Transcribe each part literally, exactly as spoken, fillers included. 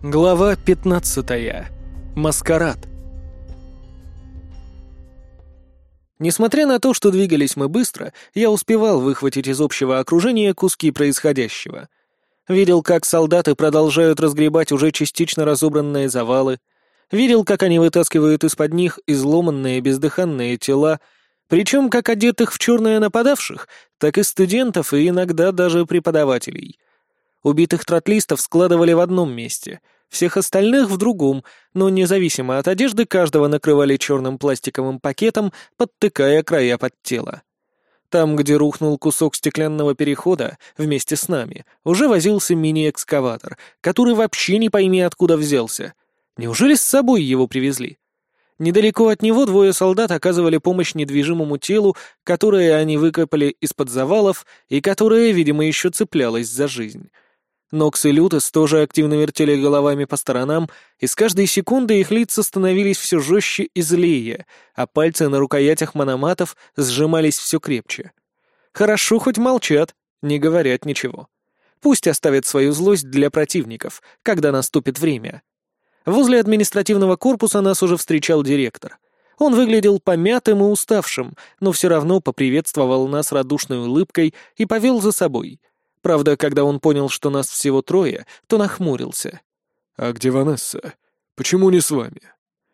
Глава пятнадцатая. Маскарад. Несмотря на то, что двигались мы быстро, я успевал выхватить из общего окружения куски происходящего. Видел, как солдаты продолжают разгребать уже частично разобранные завалы. Видел, как они вытаскивают из-под них изломанные бездыханные тела, причем как одетых в черное нападавших, так и студентов и иногда даже преподавателей. Убитых тротлистов складывали в одном месте, всех остальных в другом, но независимо от одежды каждого накрывали черным пластиковым пакетом, подтыкая края под тело. Там, где рухнул кусок стеклянного перехода, вместе с нами, уже возился мини-экскаватор, который вообще не пойми откуда взялся. Неужели с собой его привезли? Недалеко от него двое солдат оказывали помощь недвижимому телу, которое они выкопали из-под завалов и которое, видимо, еще цеплялось за жизнь. Нокс и Лютес тоже активно вертели головами по сторонам, и с каждой секунды их лица становились все жестче и злее, а пальцы на рукоятях мономатов сжимались все крепче. Хорошо хоть молчат, не говорят ничего. Пусть оставят свою злость для противников, когда наступит время. Возле административного корпуса нас уже встречал директор. Он выглядел помятым и уставшим, но все равно поприветствовал нас радушной улыбкой и повел за собой. Правда, когда он понял, что нас всего трое, то нахмурился. «А где Ванесса? Почему не с вами?»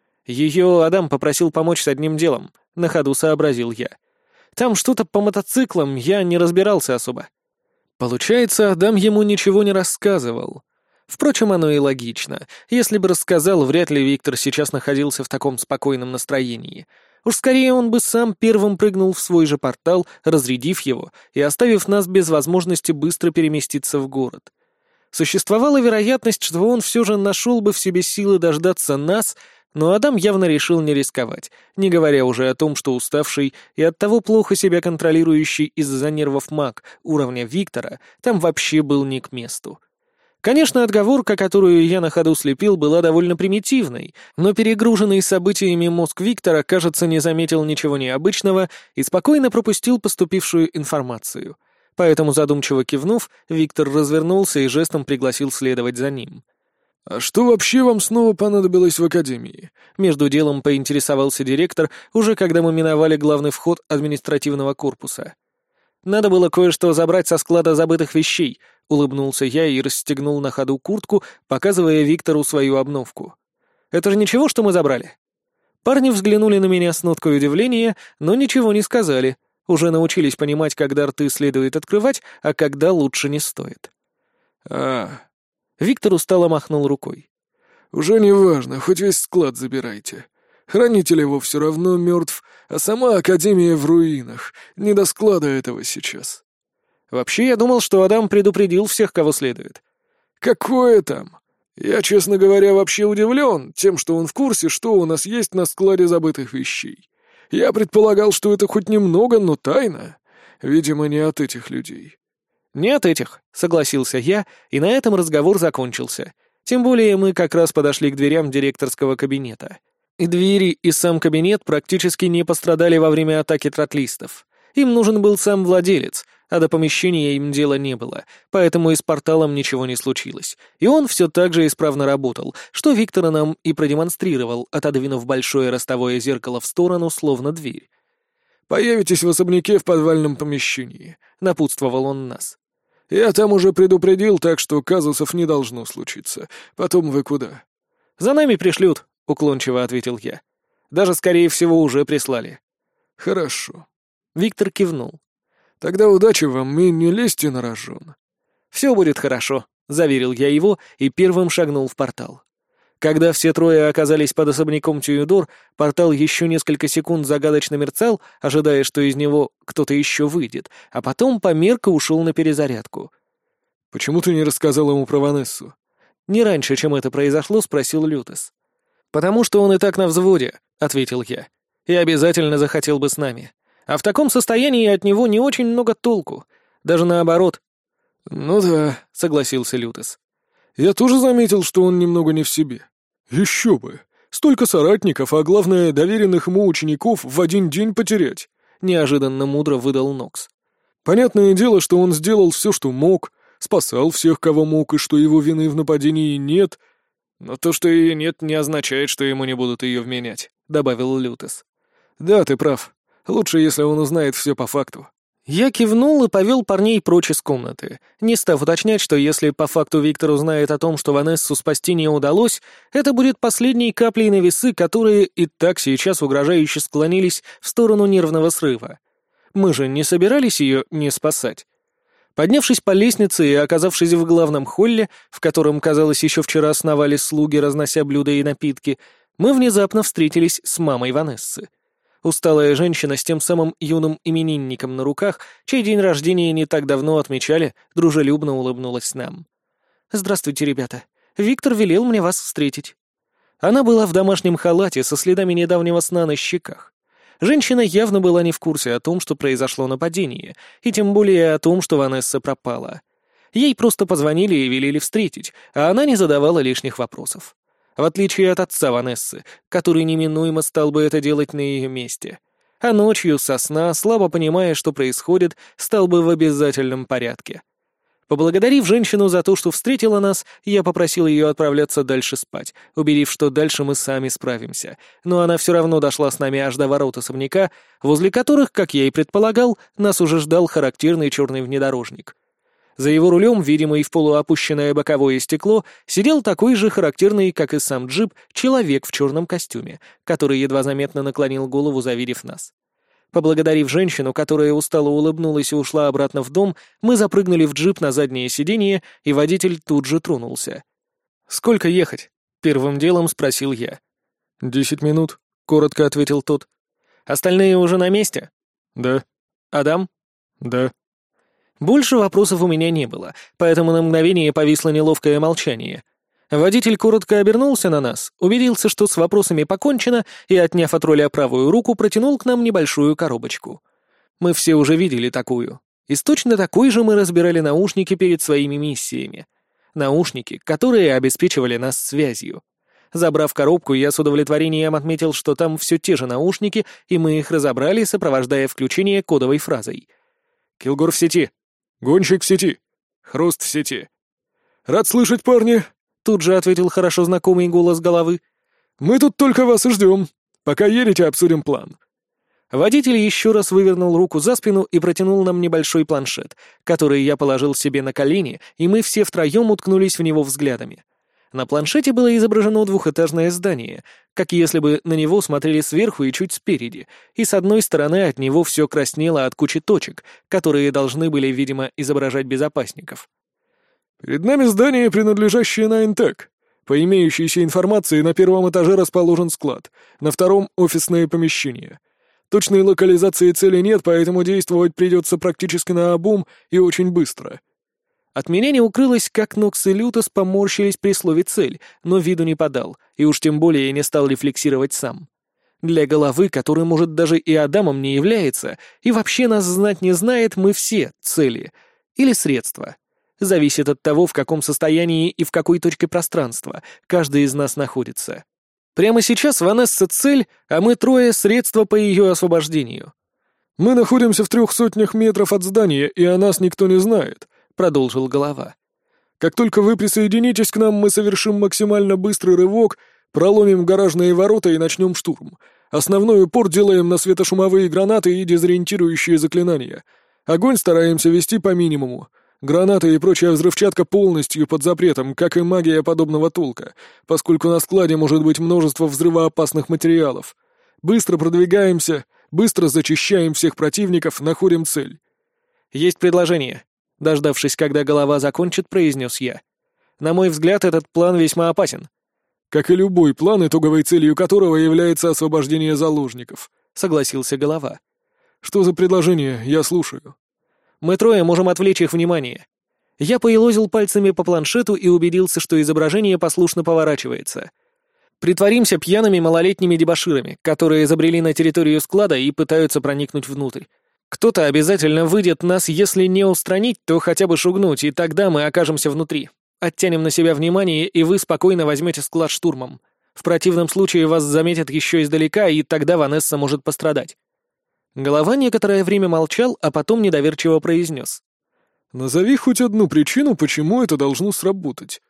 Ее Адам попросил помочь с одним делом, на ходу сообразил я. Там что-то по мотоциклам, я не разбирался особо. Получается, Адам ему ничего не рассказывал. Впрочем, оно и логично. Если бы рассказал, вряд ли Виктор сейчас находился в таком спокойном настроении. Уж скорее он бы сам первым прыгнул в свой же портал, разрядив его и оставив нас без возможности быстро переместиться в город. Существовала вероятность, что он все же нашел бы в себе силы дождаться нас, но Адам явно решил не рисковать, не говоря уже о том, что уставший и оттого плохо себя контролирующий из-за нервов маг уровня Виктора там вообще был не к месту. Конечно, отговорка, которую я на ходу слепил, была довольно примитивной, но перегруженный событиями мозг Виктора, кажется, не заметил ничего необычного и спокойно пропустил поступившую информацию. Поэтому, задумчиво кивнув, Виктор развернулся и жестом пригласил следовать за ним. «А что вообще вам снова понадобилось в академии?» Между делом поинтересовался директор, уже когда мы миновали главный вход административного корпуса. «Надо было кое-что забрать со склада забытых вещей», — улыбнулся я и расстегнул на ходу куртку, показывая Виктору свою обновку. «Это же ничего, что мы забрали?» Парни взглянули на меня с ноткой удивления, но ничего не сказали. Уже научились понимать, когда рты следует открывать, а когда лучше не стоит. «А...» Виктор устало махнул рукой. «Уже не важно, хоть весь склад забирайте. Хранитель его все равно мертв, а сама Академия в руинах. Не до склада этого сейчас». «Вообще, я думал, что Адам предупредил всех, кого следует». «Какое там? Я, честно говоря, вообще удивлен тем, что он в курсе, что у нас есть на складе забытых вещей. Я предполагал, что это хоть немного, но тайна. Видимо, не от этих людей». «Не от этих», — согласился я, и на этом разговор закончился. Тем более мы как раз подошли к дверям директорского кабинета. И двери, и сам кабинет практически не пострадали во время атаки тротлистов. Им нужен был сам владелец, а до помещения им дела не было, поэтому и с порталом ничего не случилось. И он все так же исправно работал, что Виктор нам и продемонстрировал, отодвинув большое ростовое зеркало в сторону, словно дверь. «Появитесь в особняке в подвальном помещении», — напутствовал он нас. «Я там уже предупредил, так что казусов не должно случиться. Потом вы куда?» «За нами пришлют», — уклончиво ответил я. «Даже, скорее всего, уже прислали». «Хорошо». Виктор кивнул. «Тогда удачи вам и не лезьте на рожон». «Все будет хорошо», — заверил я его и первым шагнул в портал. Когда все трое оказались под особняком Тюидор, портал еще несколько секунд загадочно мерцал, ожидая, что из него кто-то еще выйдет, а потом померк и ушел на перезарядку. «Почему ты не рассказал ему про Ванессу?» «Не раньше, чем это произошло», — спросил Лютес. «Потому что он и так на взводе», — ответил я. «И обязательно захотел бы с нами. А в таком состоянии от него не очень много толку. Даже наоборот». «Ну да», — согласился Лютес. «Я тоже заметил, что он немного не в себе. Еще бы! Столько соратников, а главное, доверенных ему учеников в один день потерять», — неожиданно мудро выдал Нокс. «Понятное дело, что он сделал все, что мог, спасал всех, кого мог, и что его вины в нападении нет. «Но то, что ее нет, не означает, что ему не будут ее вменять», — добавил Лютес. «Да, ты прав. Лучше, если он узнает все по факту». Я кивнул и повел парней прочь из комнаты, не став уточнять, что если по факту Виктор узнает о том, что Ванессу спасти не удалось, это будет последней каплей на весы, которые и так сейчас угрожающе склонились в сторону нервного срыва. Мы же не собирались ее не спасать. Поднявшись по лестнице и оказавшись в главном холле, в котором, казалось, еще вчера сновали слуги, разнося блюда и напитки, мы внезапно встретились с мамой Ванессы. Усталая женщина с тем самым юным именинником на руках, чей день рождения не так давно отмечали, дружелюбно улыбнулась нам. «Здравствуйте, ребята. Виктор велел мне вас встретить». Она была в домашнем халате со следами недавнего сна на щеках. Женщина явно была не в курсе о том, что произошло нападение, и тем более о том, что Ванесса пропала. Ей просто позвонили и велели встретить, а она не задавала лишних вопросов. В отличие от отца Ванессы, который неминуемо стал бы это делать на ее месте. А ночью со сна, слабо понимая, что происходит, стал бы в обязательном порядке. Поблагодарив женщину за то, что встретила нас, я попросил ее отправляться дальше спать, убедив, что дальше мы сами справимся. Но она все равно дошла с нами аж до ворот особняка, возле которых, как я и предполагал, нас уже ждал характерный черный внедорожник. За его рулем, видимо, и в полуопущенное боковое стекло, сидел такой же характерный, как и сам джип, человек в черном костюме, который едва заметно наклонил голову, завидев нас. Поблагодарив женщину, которая устало улыбнулась и ушла обратно в дом, мы запрыгнули в джип на заднее сиденье, и водитель тут же тронулся. «Сколько ехать?» — первым делом спросил я. «Десять минут», — коротко ответил тот. «Остальные уже на месте?» «Да». «Адам?» «Да». Больше вопросов у меня не было, поэтому на мгновение повисло неловкое молчание. Водитель коротко обернулся на нас, убедился, что с вопросами покончено, и, отняв от руля правую руку, протянул к нам небольшую коробочку. Мы все уже видели такую. Из точно такой же мы разбирали наушники перед своими миссиями. Наушники, которые обеспечивали нас связью. Забрав коробку, я с удовлетворением отметил, что там все те же наушники, и мы их разобрали, сопровождая включение кодовой фразой. «Килгор в сети». «Гонщик в сети». «Хруст в сети». «Рад слышать, парни», — тут же ответил хорошо знакомый голос головы. «Мы тут только вас и ждем. Пока едете, обсудим план». Водитель еще раз вывернул руку за спину и протянул нам небольшой планшет, который я положил себе на колени, и мы все втроем уткнулись в него взглядами. На планшете было изображено двухэтажное здание, как если бы на него смотрели сверху и чуть спереди, и с одной стороны от него все краснело от кучи точек, которые должны были, видимо, изображать безопасников. «Перед нами здание, принадлежащее Найнтек. По имеющейся информации, на первом этаже расположен склад, на втором — офисное помещение. Точной локализации цели нет, поэтому действовать придется практически наобум и очень быстро». От меня не укрылось, как Нокс и Лютес поморщились при слове «цель», но виду не подал, и уж тем более не стал рефлексировать сам. Для головы, который, может, даже и Адамом не является, и вообще нас знать не знает, мы все цели. Или средства. Зависит от того, в каком состоянии и в какой точке пространства каждый из нас находится. Прямо сейчас Ванесса — цель, а мы трое — средства по ее освобождению. «Мы находимся в трех сотнях метров от здания, и о нас никто не знает», — продолжил голова. «Как только вы присоединитесь к нам, мы совершим максимально быстрый рывок, проломим гаражные ворота и начнем штурм. Основной упор делаем на светошумовые гранаты и дезориентирующие заклинания. Огонь стараемся вести по минимуму. Гранаты и прочая взрывчатка полностью под запретом, как и магия подобного толка, поскольку на складе может быть множество взрывоопасных материалов. Быстро продвигаемся, быстро зачищаем всех противников, находим цель». «Есть предложение», — дождавшись, когда голова закончит, произнес я. «На мой взгляд, этот план весьма опасен». «Как и любой план, итоговой целью которого является освобождение заложников», — согласился голова. «Что за предложение? Я слушаю». «Мы трое можем отвлечь их внимание». Я поелозил пальцами по планшету и убедился, что изображение послушно поворачивается. «Притворимся пьяными малолетними дебоширами, которые забрели на территорию склада и пытаются проникнуть внутрь. Кто-то обязательно выйдет нас, если не устранить, то хотя бы шугнуть, и тогда мы окажемся внутри. Оттянем на себя внимание, и вы спокойно возьмете склад штурмом. В противном случае вас заметят еще издалека, и тогда Ванесса может пострадать». Голова некоторое время молчал, а потом недоверчиво произнес. «Назови хоть одну причину, почему это должно сработать».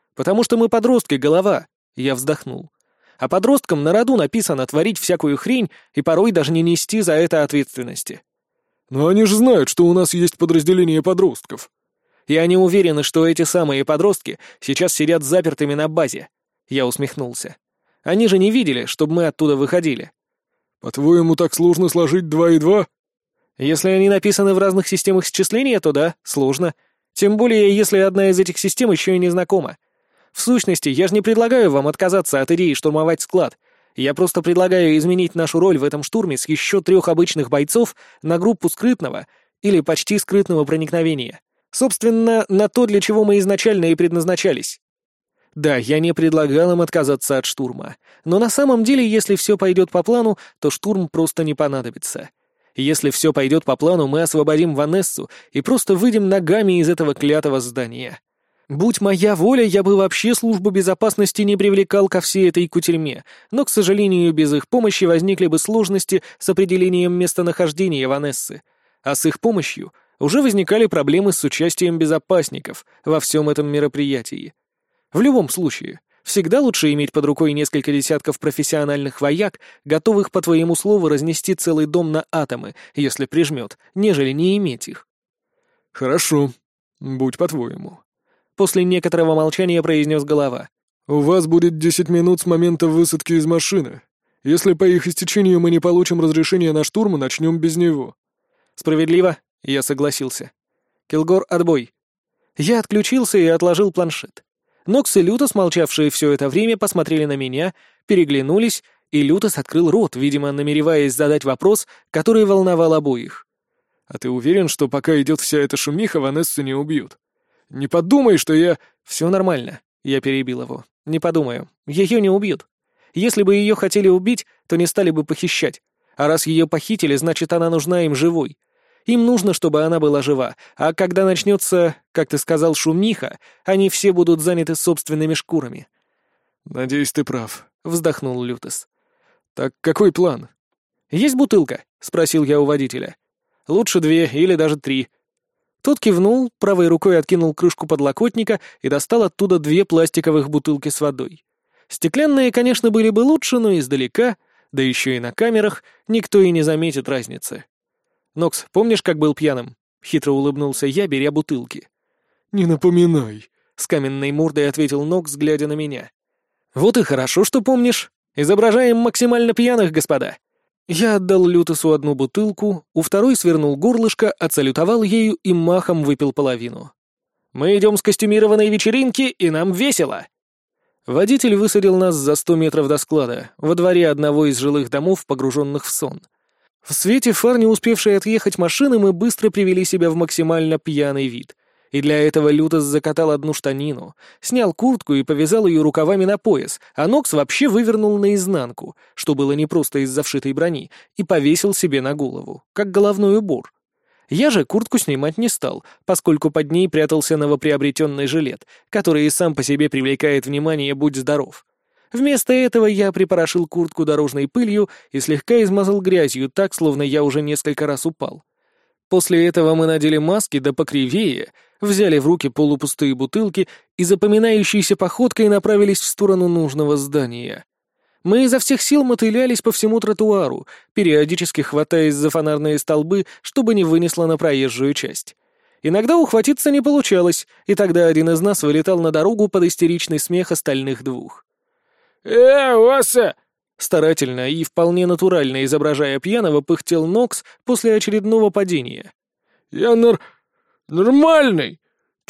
Потому что мы подростки, голова. Я вздохнул. А подросткам на роду написано творить всякую хрень и порой даже не нести за это ответственности. Но они же знают, что у нас есть подразделение подростков. И они уверены, что эти самые подростки сейчас сидят запертыми на базе. Я усмехнулся. Они же не видели, чтобы мы оттуда выходили. По-твоему, так сложно сложить два и два? Если они написаны в разных системах счисления, то да, сложно. Тем более, если одна из этих систем еще и не знакома. В сущности, я же не предлагаю вам отказаться от идеи штурмовать склад. Я просто предлагаю изменить нашу роль в этом штурме с еще трех обычных бойцов на группу скрытного или почти скрытного проникновения. Собственно, на то, для чего мы изначально и предназначались. Да, я не предлагал им отказаться от штурма. Но на самом деле, если все пойдет по плану, то штурм просто не понадобится. Если все пойдет по плану, мы освободим Ванессу и просто выйдем ногами из этого клятого здания. Будь моя воля, я бы вообще службу безопасности не привлекал ко всей этой кутерьме, но, к сожалению, без их помощи возникли бы сложности с определением местонахождения Ванессы, а с их помощью уже возникали проблемы с участием безопасников во всем этом мероприятии. В любом случае, всегда лучше иметь под рукой несколько десятков профессиональных вояк, готовых, по твоему слову, разнести целый дом на атомы, если прижмет, нежели не иметь их. Хорошо, будь по-твоему. После некоторого молчания произнес голова. У вас будет десять минут с момента высадки из машины. Если по их истечению мы не получим разрешения на штурм, начнем без него. Справедливо, я согласился. Килгор, отбой. Я отключился и отложил планшет. Нокс и Лютос, молчавшие все это время, посмотрели на меня, переглянулись, и Лютос открыл рот, видимо, намереваясь задать вопрос, который волновал обоих. «А ты уверен, что пока идет вся эта шумиха, Ванессу не убьют? Не подумай, что я...» «Все нормально», — я перебил его. «Не подумаю. Ее не убьют. Если бы ее хотели убить, то не стали бы похищать. А раз ее похитили, значит, она нужна им живой. Им нужно, чтобы она была жива, а когда начнется, как ты сказал, шумиха, они все будут заняты собственными шкурами». «Надеюсь, ты прав», — вздохнул Лютос. «Так какой план?» «Есть бутылка?» — спросил я у водителя. «Лучше две или даже три». Тот кивнул, правой рукой откинул крышку подлокотника и достал оттуда две пластиковых бутылки с водой. Стеклянные, конечно, были бы лучше, но издалека, да еще и на камерах, никто и не заметит разницы. «Нокс, помнишь, как был пьяным?» — хитро улыбнулся я, беря бутылки. «Не напоминай», — с каменной мордой ответил Нокс, глядя на меня. «Вот и хорошо, что помнишь. Изображаем максимально пьяных, господа». Я отдал Лютосу одну бутылку, у второй свернул горлышко, отсалютовал ею и махом выпил половину. «Мы идем с костюмированной вечеринки, и нам весело!» Водитель высадил нас за сто метров до склада, во дворе одного из жилых домов, погруженных в сон. В свете фар, не успевшей отъехать машины, мы быстро привели себя в максимально пьяный вид. И для этого Лютос закатал одну штанину, снял куртку и повязал ее рукавами на пояс, а Нокс вообще вывернул наизнанку, что было не просто из-за вшитой брони, и повесил себе на голову, как головной убор. Я же куртку снимать не стал, поскольку под ней прятался новоприобретенный жилет, который и сам по себе привлекает внимание, будь здоров. Вместо этого я припорошил куртку дорожной пылью и слегка измазал грязью так, словно я уже несколько раз упал. После этого мы надели маски да покривее, взяли в руки полупустые бутылки и запоминающейся походкой направились в сторону нужного здания. Мы изо всех сил мотылялись по всему тротуару, периодически хватаясь за фонарные столбы, чтобы не вынесло на проезжую часть. Иногда ухватиться не получалось, и тогда один из нас вылетал на дорогу под истеричный смех остальных двух. «Э, Вася!» Старательно и вполне натурально изображая пьяного, пыхтел Нокс после очередного падения. «Я нар... нормальный!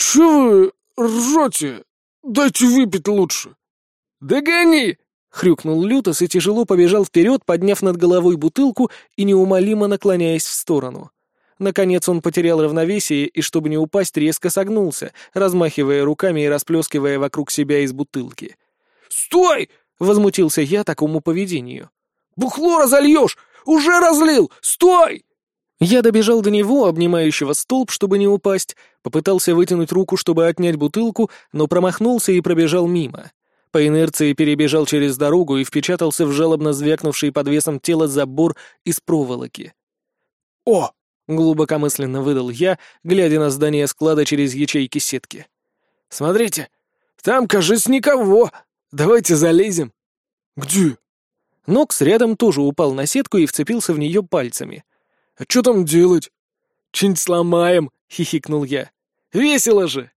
Чё вы ржёте? Дайте выпить лучше!» «Догони!» — хрюкнул Лютос и тяжело побежал вперед, подняв над головой бутылку и неумолимо наклоняясь в сторону. Наконец он потерял равновесие и, чтобы не упасть, резко согнулся, размахивая руками и расплескивая вокруг себя из бутылки. «Стой!» — возмутился я такому поведению. «Бухло разольешь! Уже разлил! Стой!» Я добежал до него, обнимающего столб, чтобы не упасть, попытался вытянуть руку, чтобы отнять бутылку, но промахнулся и пробежал мимо. По инерции перебежал через дорогу и впечатался в жалобно звякнувший под весом тела забор из проволоки. «О!» — глубокомысленно выдал я, глядя на здание склада через ячейки сетки. «Смотрите! Там, кажется, никого. Давайте залезем». «Где?» Нокс рядом тоже упал на сетку и вцепился в нее пальцами. «А что там делать?» «Чинь сломаем», — хихикнул я. «Весело же!»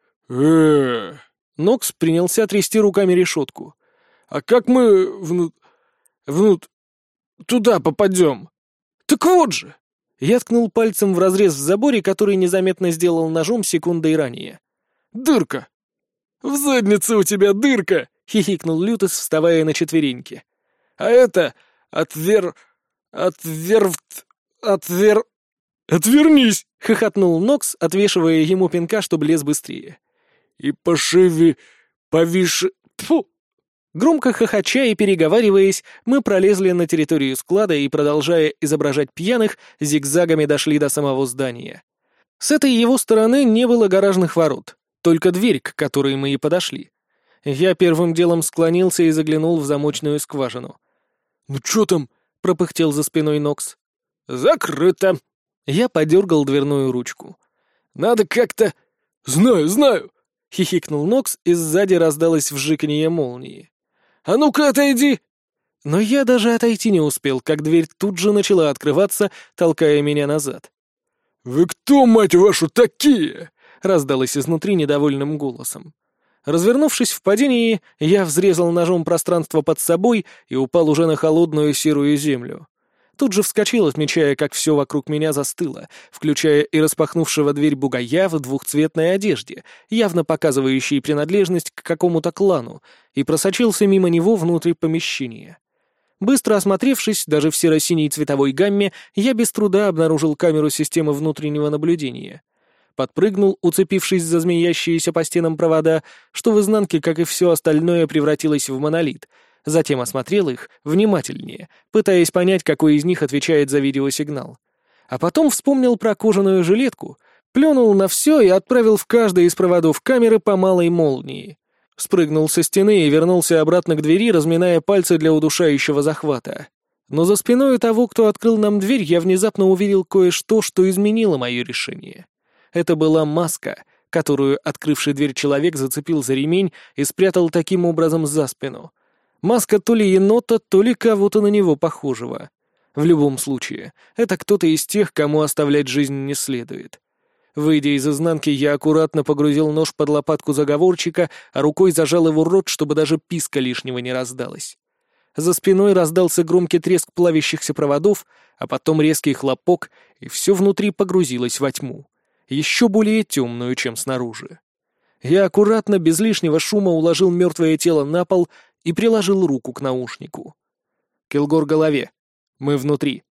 э Нокс принялся трясти руками решетку. «А как мы внут... внут... туда попадем?» «Так вот же!» Я ткнул пальцем в разрез в заборе, который незаметно сделал ножом секундой ранее. «Дырка!» «В заднице у тебя дырка!» — хихикнул Лютос, вставая на четвереньки. «А это... отвер... отвервт... отвер... отвернись!» — хохотнул Нокс, отвешивая ему пинка, чтобы лез быстрее. «И пошиви... повиш... тьфу!» Громко хохоча и переговариваясь, мы пролезли на территорию склада и, продолжая изображать пьяных, зигзагами дошли до самого здания. С этой его стороны не было гаражных ворот, только дверь, к которой мы и подошли. Я первым делом склонился и заглянул в замочную скважину. «Ну чё там?» — пропыхтел за спиной Нокс. «Закрыто!» Я подергал дверную ручку. «Надо как-то...» «Знаю, знаю!» — хихикнул Нокс, и сзади раздалось вжиканье молнии. «А ну-ка отойди!» Но я даже отойти не успел, как дверь тут же начала открываться, толкая меня назад. «Вы кто, мать вашу, такие?» — раздалось изнутри недовольным голосом. Развернувшись в падении, я взрезал ножом пространство под собой и упал уже на холодную серую землю. Тут же вскочил, отмечая, как все вокруг меня застыло, включая и распахнувшего дверь бугая в двухцветной одежде, явно показывающей принадлежность к какому-то клану, и просочился мимо него внутрь помещения. Быстро осмотревшись, даже в серо-синей цветовой гамме, я без труда обнаружил камеру системы внутреннего наблюдения. Подпрыгнул, уцепившись за змеящиеся по стенам провода, что в изнанке, как и все остальное, превратилось в монолит. Затем осмотрел их внимательнее, пытаясь понять, какой из них отвечает за видеосигнал. А потом вспомнил про кожаную жилетку, плюнул на все и отправил в каждый из проводов камеры по малой молнии. Спрыгнул со стены и вернулся обратно к двери, разминая пальцы для удушающего захвата. Но за спиной того, кто открыл нам дверь, я внезапно увидел кое-что, что изменило мое решение. Это была маска, которую открывший дверь человек зацепил за ремень и спрятал таким образом за спину. Маска то ли енота, то ли кого-то на него похожего. В любом случае, это кто-то из тех, кому оставлять жизнь не следует. Выйдя из изнанки, я аккуратно погрузил нож под лопатку заговорщика, а рукой зажал его рот, чтобы даже писка лишнего не раздалось. За спиной раздался громкий треск плавящихся проводов, а потом резкий хлопок, и все внутри погрузилось во тьму, еще более темную, чем снаружи. Я аккуратно, без лишнего шума, уложил мертвое тело на пол и приложил руку к наушнику. «Килгор голове. Мы внутри».